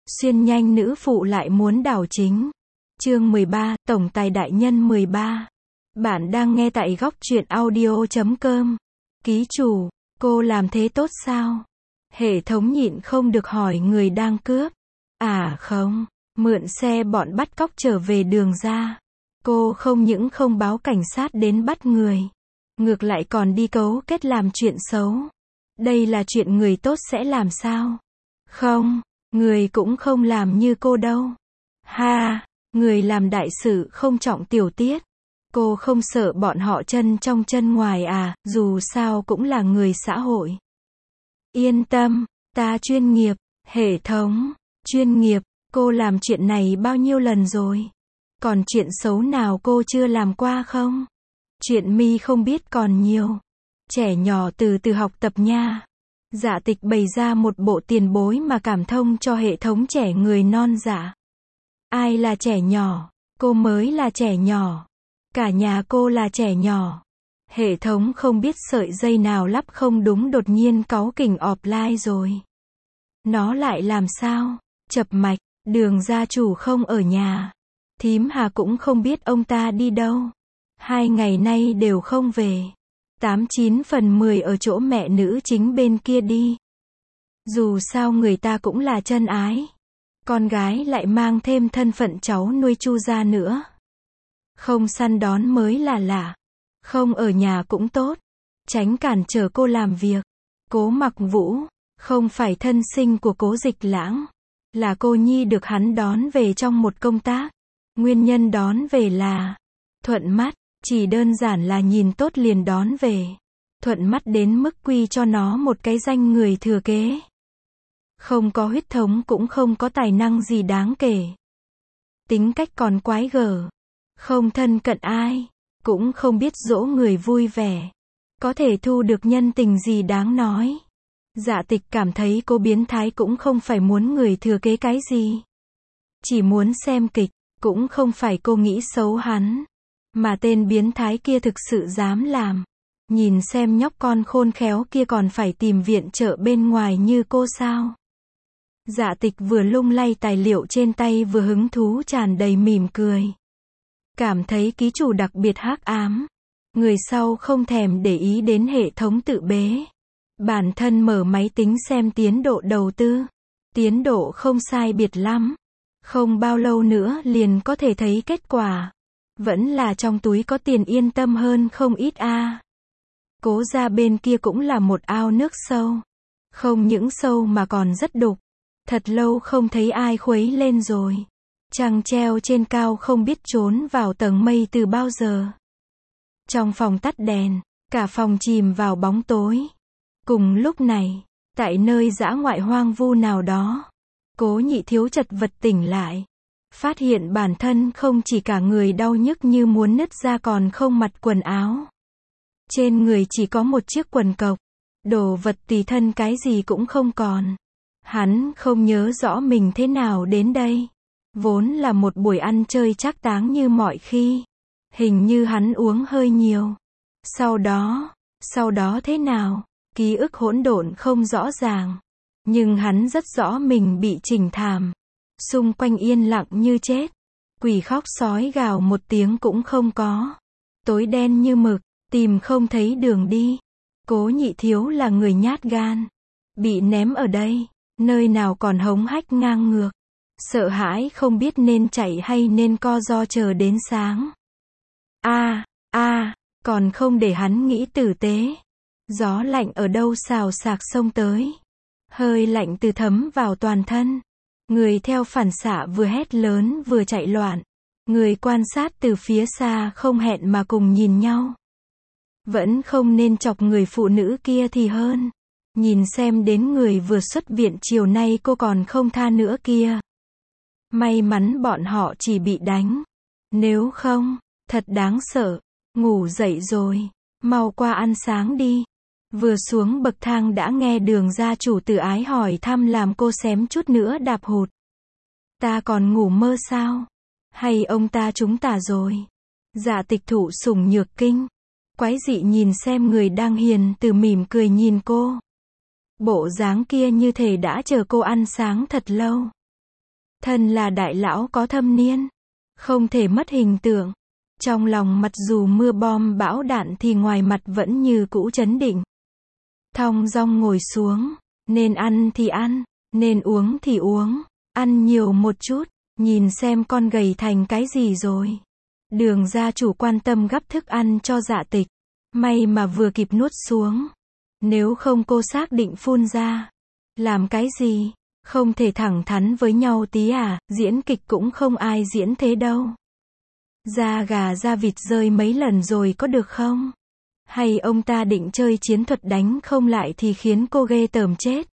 Xuyên nhanh nữ phụ lại muốn đảo chính. Chương 13, Tổng tài đại nhân 13. Bạn đang nghe tại góc truyện audio.com. Ký chủ, cô làm thế tốt sao? Hệ thống nhịn không được hỏi người đang cướp. À không, mượn xe bọn bắt cóc trở về đường ra. Cô không những không báo cảnh sát đến bắt người, ngược lại còn đi cấu kết làm chuyện xấu. Đây là chuyện người tốt sẽ làm sao? Không, người cũng không làm như cô đâu. Ha, người làm đại sự không trọng tiểu tiết. Cô không sợ bọn họ chân trong chân ngoài à, dù sao cũng là người xã hội. Yên tâm, ta chuyên nghiệp, hệ thống, chuyên nghiệp, cô làm chuyện này bao nhiêu lần rồi? Còn chuyện xấu nào cô chưa làm qua không? Chuyện mi không biết còn nhiều. Trẻ nhỏ từ từ học tập nha. Dạ Tịch bày ra một bộ tiền bối mà cảm thông cho hệ thống trẻ người non dạ. Ai là trẻ nhỏ? Cô mới là trẻ nhỏ. Cả nhà cô là trẻ nhỏ. Hệ thống không biết sợi dây nào lắp không đúng đột nhiên cáu kỉnh offline rồi. Nó lại làm sao? Chập mạch, Đường gia chủ không ở nhà. Thím Hà cũng không biết ông ta đi đâu. 2 ngày nay đều không về. 89/10 ở chỗ mẹ nữ chính bên kia đi. Dù sao người ta cũng là chân ái. Con gái lại mang thêm thân phận cháu nuôi Chu gia nữa. Không săn đón mới là lạ. Không ở nhà cũng tốt. Tránh cản trở cô làm việc. Cố Mặc Vũ, không phải thân sinh của Cố Dịch Lãng. Là cô nhi được hắn đón về trong một công tác. Nguyên nhân đón về là thuận mắt. Chỉ đơn giản là nhìn tốt liền đón về. Thuận mắt đến mức quy cho nó một cái danh người thừa kế. Không có huyết thống cũng không có tài năng gì đáng kể. Tính cách còn quái gở. Không thân cận ai. Cũng không biết dỗ người vui vẻ. Có thể thu được nhân tình gì đáng nói. Dạ Tịch cảm thấy cô biến thái cũng không phải muốn người thừa kế cái gì. Chỉ muốn xem kịch. Cũng không phải cô nghĩ xấu hắn. Mà tên biến thái kia thực sự dám làm. Nhìn xem nhóc con khôn khéo kia còn phải tìm viện trợ bên ngoài như cô sao. Dạ Tịch vừa lung lay tài liệu trên tay vừa hứng thú tràn đầy mỉm cười. Cảm thấy ký chủ đặc biệt hắc ám. Người sau không thèm để ý đến hệ thống tự bế. Bản thân mở máy tính xem tiến độ đầu tư. Tiến độ không sai biệt lắm. Không bao lâu nữa liền có thể thấy kết quả. Vẫn là trong túi có tiền yên tâm hơn không ít a. Cố gia bên kia cũng là một ao nước sâu. Không những sâu mà còn rất đục. Thật lâu không thấy ai khuấy lên rồi. Trăng treo trên cao không biết trốn vào tầng mây từ bao giờ. Trong phòng tắt đèn, cả phòng chìm vào bóng tối. Cùng lúc này, tại nơi dã ngoại hoang vu nào đó, Cố Nhị Thiếu chật vật tỉnh lại. Phát hiện bản thân không chỉ cả người đau nhức như muốn nứt ra còn không mặc quần áo. Trên người chỉ có một chiếc quần cộc. Đồ vật tùy thân cái gì cũng không còn. Hắn không nhớ rõ mình thế nào đến đây. Vốn là một buổi ăn chơi trác táng như mọi khi. Hình như hắn uống hơi nhiều. Sau đó thế nào? Ký ức hỗn độn không rõ ràng. Nhưng hắn rất rõ mình bị chỉnh thảm. Xung quanh yên lặng như chết. Quỷ khóc sói gào một tiếng cũng không có. Tối đen như mực, tìm không thấy đường đi. Cố Nhị Thiếu là người nhát gan. Bị ném ở đây, nơi nào còn hống hách ngang ngược. Sợ hãi không biết nên chạy hay nên co ro chờ đến sáng. Còn không để hắn nghĩ tử tế. Gió lạnh ở đâu xào xạc xông tới. Hơi lạnh từ thấm vào toàn thân. Người theo phản xạ vừa hét lớn vừa chạy loạn. Người quan sát từ phía xa không hẹn mà cùng nhìn nhau. Vẫn không nên chọc người phụ nữ kia thì hơn. Nhìn xem đến người vừa xuất viện chiều nay cô còn không tha nữa kia. May mắn bọn họ chỉ bị đánh. Nếu không, thật đáng sợ. Ngủ dậy rồi, mau qua ăn sáng đi. Vừa xuống bậc thang đã nghe Đường gia chủ tự ái hỏi thăm làm cô xém chút nữa đạp hụt. Ta còn ngủ mơ sao? Hay ông ta trúng tà rồi? Dạ Tịch thụ sủng nhược kinh. Quái dị nhìn xem người đang hiền từ mỉm cười nhìn cô. Bộ dáng kia như thể đã chờ cô ăn sáng thật lâu. Thân là đại lão có thâm niên, không thể mất hình tượng. Trong lòng mặc dù mưa bom bão đạn thì ngoài mặt vẫn như cũ trấn định. Thong dong ngồi xuống, nên ăn thì ăn, nên uống thì uống, ăn nhiều một chút, nhìn xem con gầy thành cái gì rồi. Đường gia chủ quan tâm gắp thức ăn cho Dạ Tịch, may mà vừa kịp nuốt xuống. Nếu không cô xác định phun ra. Làm cái gì? Không thể thẳng thắn với nhau tí à, diễn kịch cũng không ai diễn thế đâu. Da gà da vịt rơi mấy lần rồi có được không? Hay ông ta định chơi chiến thuật đánh không lại thì khiến cô ghê tởm chết?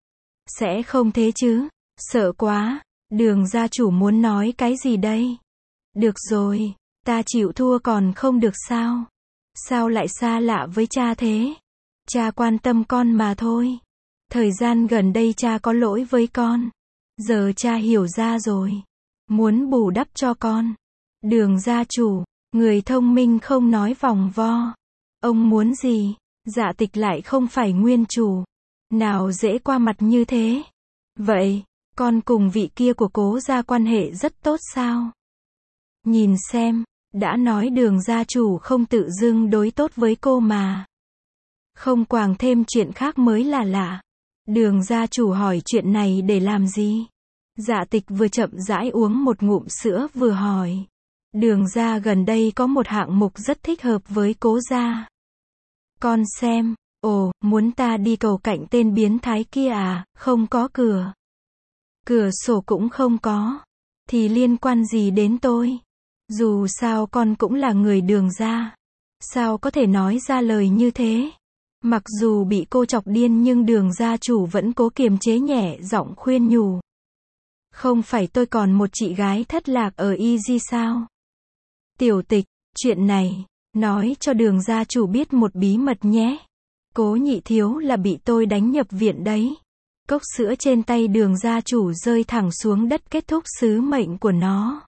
Sẽ không thế chứ? Sợ quá. Đường gia chủ muốn nói cái gì đây? Được rồi, ta chịu thua còn không được sao? Sao lại xa lạ với cha thế? Cha quan tâm con mà thôi. Thời gian gần đây cha có lỗi với con. Giờ cha hiểu ra rồi. Muốn bù đắp cho con. Đường gia chủ, người thông minh không nói vòng vo. Ông muốn gì? Dạ Tịch lại không phải nguyên chủ. Nào dễ qua mặt như thế. Vậy, con cùng vị kia của Cố gia quan hệ rất tốt sao? Nhìn xem, đã nói đường gia chủ không tự dưng đối tốt với cô mà. Không quàng thêm chuyện khác mới là lạ. Đường gia chủ hỏi chuyện này để làm gì? Dạ Tịch vừa chậm rãi uống một ngụm sữa vừa hỏi. Đường gia gần đây có một hạng mục rất thích hợp với Cố gia. Con xem, ồ, muốn ta đi cầu cạnh tên biến thái kia à, không có cửa. Cửa sổ cũng không có. Thì liên quan gì đến tôi? Dù sao con cũng là người đường gia. Sao có thể nói ra lời như thế? Mặc dù bị cô chọc điên nhưng đường gia chủ vẫn cố kiềm chế nhẹ giọng khuyên nhủ. Không phải tôi còn một chị gái thất lạc ở Easy sao? Tiểu Tịch, chuyện này, nói cho đường gia chủ biết một bí mật nhé. Cố nhị thiếu là bị tôi đánh nhập viện đấy. Cốc sữa trên tay đường gia chủ rơi thẳng xuống đất kết thúc sứ mệnh của nó.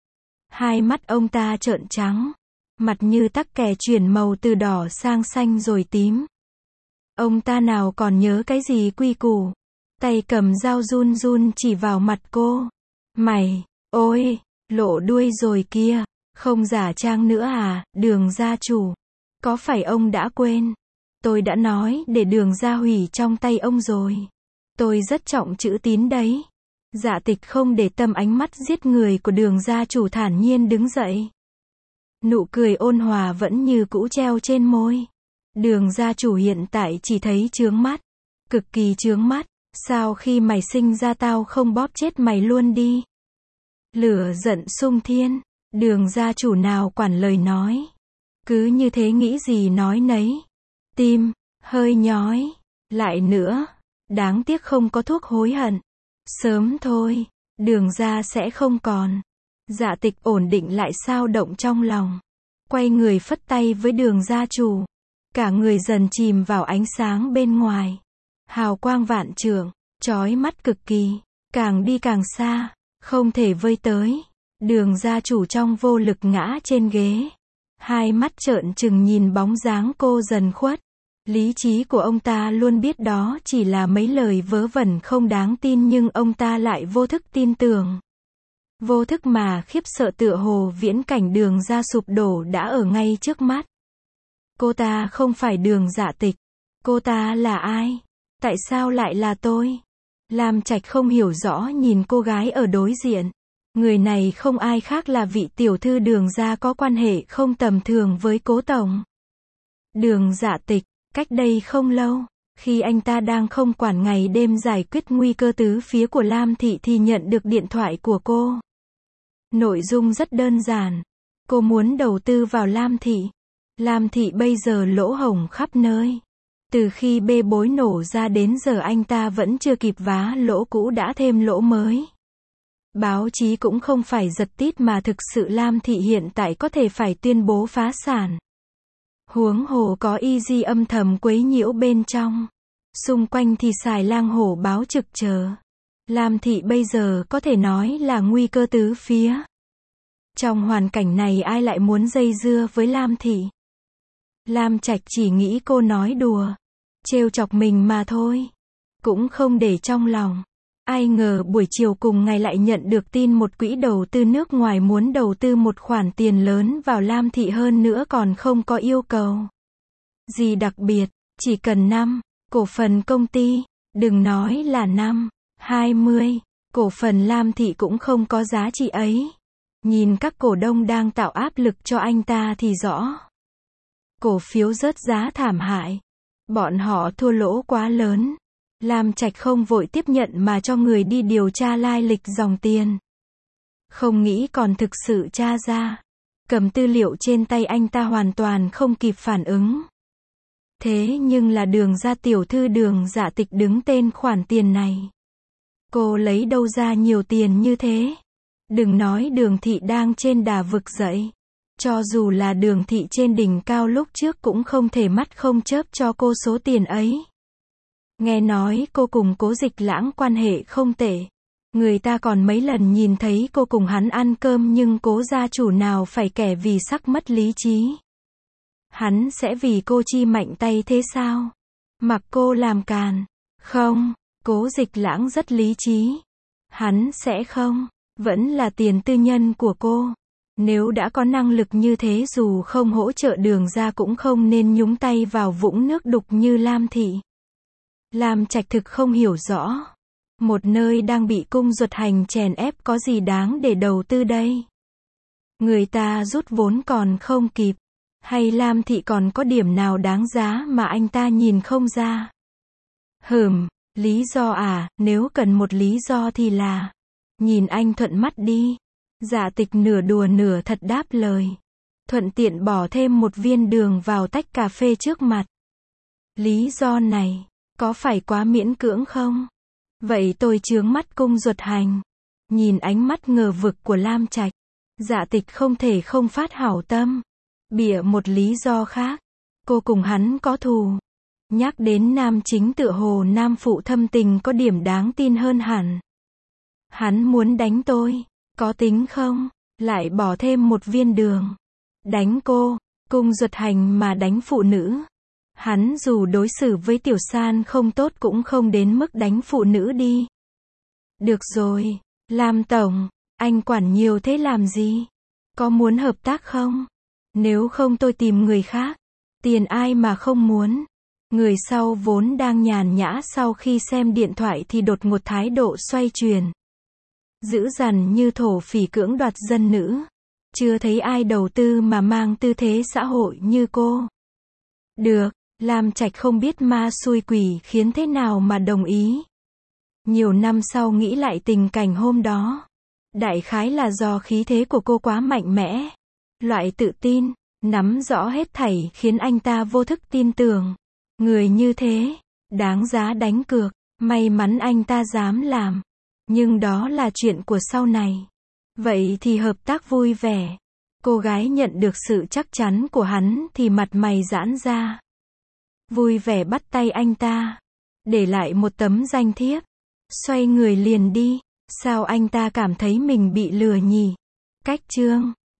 Hai mắt ông ta trợn trắng. Mặt như tắc kè chuyển màu từ đỏ sang xanh rồi tím. Ông ta nào còn nhớ cái gì quy củ. Tay cầm dao run run chỉ vào mặt cô. Mày, ôi, lộ đuôi rồi kia. Không giả trang nữa à, đường gia chủ. Có phải ông đã quên? Tôi đã nói để đường gia hủy trong tay ông rồi. Tôi rất trọng chữ tín đấy. Dạ Tịch không để tâm ánh mắt giết người của đường gia chủ thản nhiên đứng dậy. Nụ cười ôn hòa vẫn như cũ treo trên môi. Đường gia chủ hiện tại chỉ thấy chướng mắt. Cực kỳ chướng mắt. Sao khi mày sinh ra tao không bóp chết mày luôn đi? Lửa giận sung thiên. Đường gia chủ nào quản lời nói. Cứ như thế nghĩ gì nói nấy. Tim, hơi nhói. Lại nữa. Đáng tiếc không có thuốc hối hận. Sớm thôi. Đường gia sẽ không còn. Dạ Tịch ổn định lại sao động trong lòng. Quay người phất tay với đường gia chủ. Cả người dần chìm vào ánh sáng bên ngoài. Hào quang vạn trượng, chói mắt cực kỳ. Càng đi càng xa. Không thể vơi tới. Đường gia chủ trong vô lực ngã trên ghế. Hai mắt trợn trừng nhìn bóng dáng cô dần khuất. Lý trí của ông ta luôn biết đó chỉ là mấy lời vớ vẩn không đáng tin nhưng ông ta lại vô thức tin tưởng. Vô thức mà khiếp sợ tựa hồ viễn cảnh đường gia sụp đổ đã ở ngay trước mắt. Cô ta không phải đường Dạ Tịch. Cô ta là ai? Tại sao lại là tôi? Lam Trạch không hiểu rõ nhìn cô gái ở đối diện. Người này không ai khác là vị tiểu thư đường gia có quan hệ không tầm thường với Cố tổng. Đường Dạ Tịch, cách đây không lâu, khi anh ta đang không quản ngày đêm giải quyết nguy cơ tứ phía của Lam Thị thì nhận được điện thoại của cô. Nội dung rất đơn giản. Cô muốn đầu tư vào Lam Thị. Lam Thị bây giờ lỗ hổng khắp nơi. Từ khi bê bối nổ ra đến giờ anh ta vẫn chưa kịp vá lỗ cũ đã thêm lỗ mới. Báo chí cũng không phải giật tít mà thực sự Lam Thị hiện tại có thể phải tuyên bố phá sản. Huống hồ có Easy âm thầm quấy nhiễu bên trong. Xung quanh thì xài lang hổ báo trực chờ. Lam Thị bây giờ có thể nói là nguy cơ tứ phía. Trong hoàn cảnh này ai lại muốn dây dưa với Lam Thị? Lam Trạch chỉ nghĩ cô nói đùa, trêu chọc mình mà thôi. Cũng không để trong lòng. Ai ngờ buổi chiều cùng ngày lại nhận được tin một quỹ đầu tư nước ngoài muốn đầu tư một khoản tiền lớn vào Lam Thị, hơn nữa còn không có yêu cầu gì đặc biệt, chỉ cần 5 cổ phần công ty, đừng nói là 20 cổ phần Lam Thị cũng không có giá trị ấy. Nhìn các cổ đông đang tạo áp lực cho anh ta thì rõ. Cổ phiếu rớt giá thảm hại. Bọn họ thua lỗ quá lớn. Lam Trạch không vội tiếp nhận mà cho người đi điều tra lai lịch dòng tiền. Không nghĩ còn thực sự tra ra. Cầm tư liệu trên tay anh ta hoàn toàn không kịp phản ứng. Thế nhưng là Đường gia tiểu thư Đường Dạ Tịch đứng tên khoản tiền này. Cô lấy đâu ra nhiều tiền như thế? Đừng nói Đường thị đang trên đà vực dậy. Cho dù là Đường thị trên đỉnh cao lúc trước cũng không thể mắt không chớp cho cô số tiền ấy. Nghe nói cô cùng Cố Dịch Lãng quan hệ không tệ. Người ta còn mấy lần nhìn thấy cô cùng hắn ăn cơm, nhưng Cố gia chủ nào phải kẻ vì sắc mất lý trí. Hắn sẽ vì cô chi mạnh tay thế sao? Mặc cô làm càn. Không, Cố Dịch Lãng rất lý trí. Hắn sẽ không. Vẫn là tiền tư nhân của cô. Nếu đã có năng lực như thế, dù không hỗ trợ Đường gia cũng không nên nhúng tay vào vũng nước đục như Lam Thị. Lam Trạch thực không hiểu rõ. Một nơi đang bị cung Duật Hành chèn ép có gì đáng để đầu tư đây? Người ta rút vốn còn không kịp. Hay Lam Thị còn có điểm nào đáng giá mà anh ta nhìn không ra? Lý do à, nếu cần một lý do thì là... Nhìn anh Thuận mắt đi. Dạ Tịch nửa đùa nửa thật đáp lời. Thuận tiện bỏ thêm một viên đường vào tách cà phê trước mặt. Lý do này, có phải quá miễn cưỡng không? Vậy tôi chướng mắt cung Duật Hành. Nhìn ánh mắt ngờ vực của Lam Trạch, Dạ Tịch không thể không phát hảo tâm. Bịa một lý do khác. Cô cùng hắn có thù. Nhắc đến nam chính tựa hồ nam phụ thâm tình có điểm đáng tin hơn hẳn. Hắn muốn đánh tôi, có tính không? Lại bỏ thêm một viên đường. Đánh cô, cung Duật Hành mà đánh phụ nữ. Hắn dù đối xử với Tiểu San không tốt cũng không đến mức đánh phụ nữ đi. Được rồi, Lam tổng, anh quản nhiều thế làm gì? Có muốn hợp tác không? Nếu không tôi tìm người khác. Tiền ai mà không muốn. Người sau vốn đang nhàn nhã, sau khi xem điện thoại thì đột ngột thái độ xoay chuyển. Dữ dằn như thổ phỉ cưỡng đoạt dân nữ. Chưa thấy ai đầu tư mà mang tư thế xã hội như cô. Được, Lam Trạch không biết ma xui quỷ khiến thế nào mà đồng ý. Nhiều năm sau nghĩ lại tình cảnh hôm đó. Đại khái là do khí thế của cô quá mạnh mẽ. Loại tự tin, nắm rõ hết thảy khiến anh ta vô thức tin tưởng. Người như thế, đáng giá đánh cược. May mắn anh ta dám làm. Nhưng đó là chuyện của sau này. Vậy thì hợp tác vui vẻ. Cô gái nhận được sự chắc chắn của hắn thì mặt mày giãn ra. Vui vẻ bắt tay anh ta. Để lại một tấm danh thiếp. Xoay người liền đi. Sao anh ta cảm thấy mình bị lừa nhỉ? Cách chương